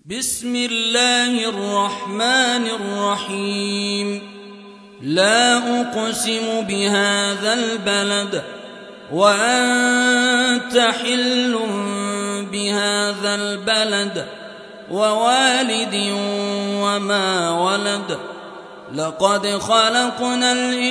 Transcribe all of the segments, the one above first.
بسم الله الرحمن الرحيم. لا أقسم بهذا البلد وأنت حل بهذا البلد ووالد وما ولد. لقد خلقنا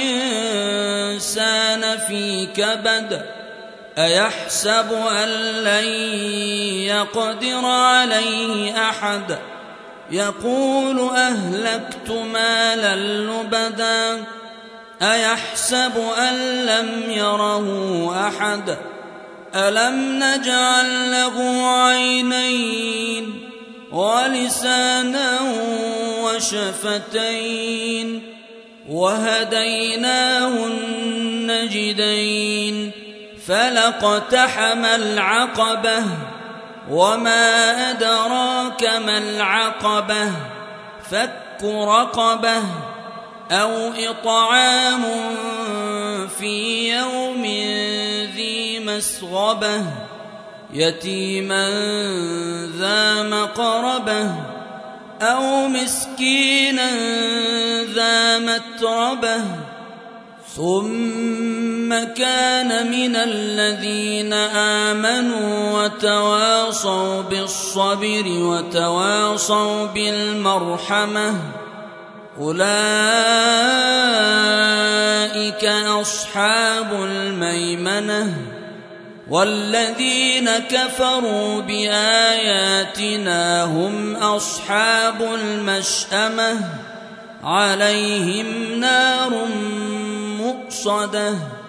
الإنسان في كبد. أيحسب أن لن يقدر عليه أحد. يقول أهلكت مالا لبدا. أيحسب أن لم يره أحد. ألم نجعل له عينين ولسانا وشفتين وهديناه النجدين. فلاقتحم العقبة وما أدراك ما العقبة. فك رقبة أو إطعام في يوم ذي مسغبة يتيما ذا مقربة أو مسكينا ذا متربة. ثم كان من الذين آمنوا وتواصوا بالصبر وتواصوا بالمرحمة. أولئك أصحاب الميمنة. والذين كفروا بآياتنا هم أصحاب المشأمة. عليهم نار مؤصدة.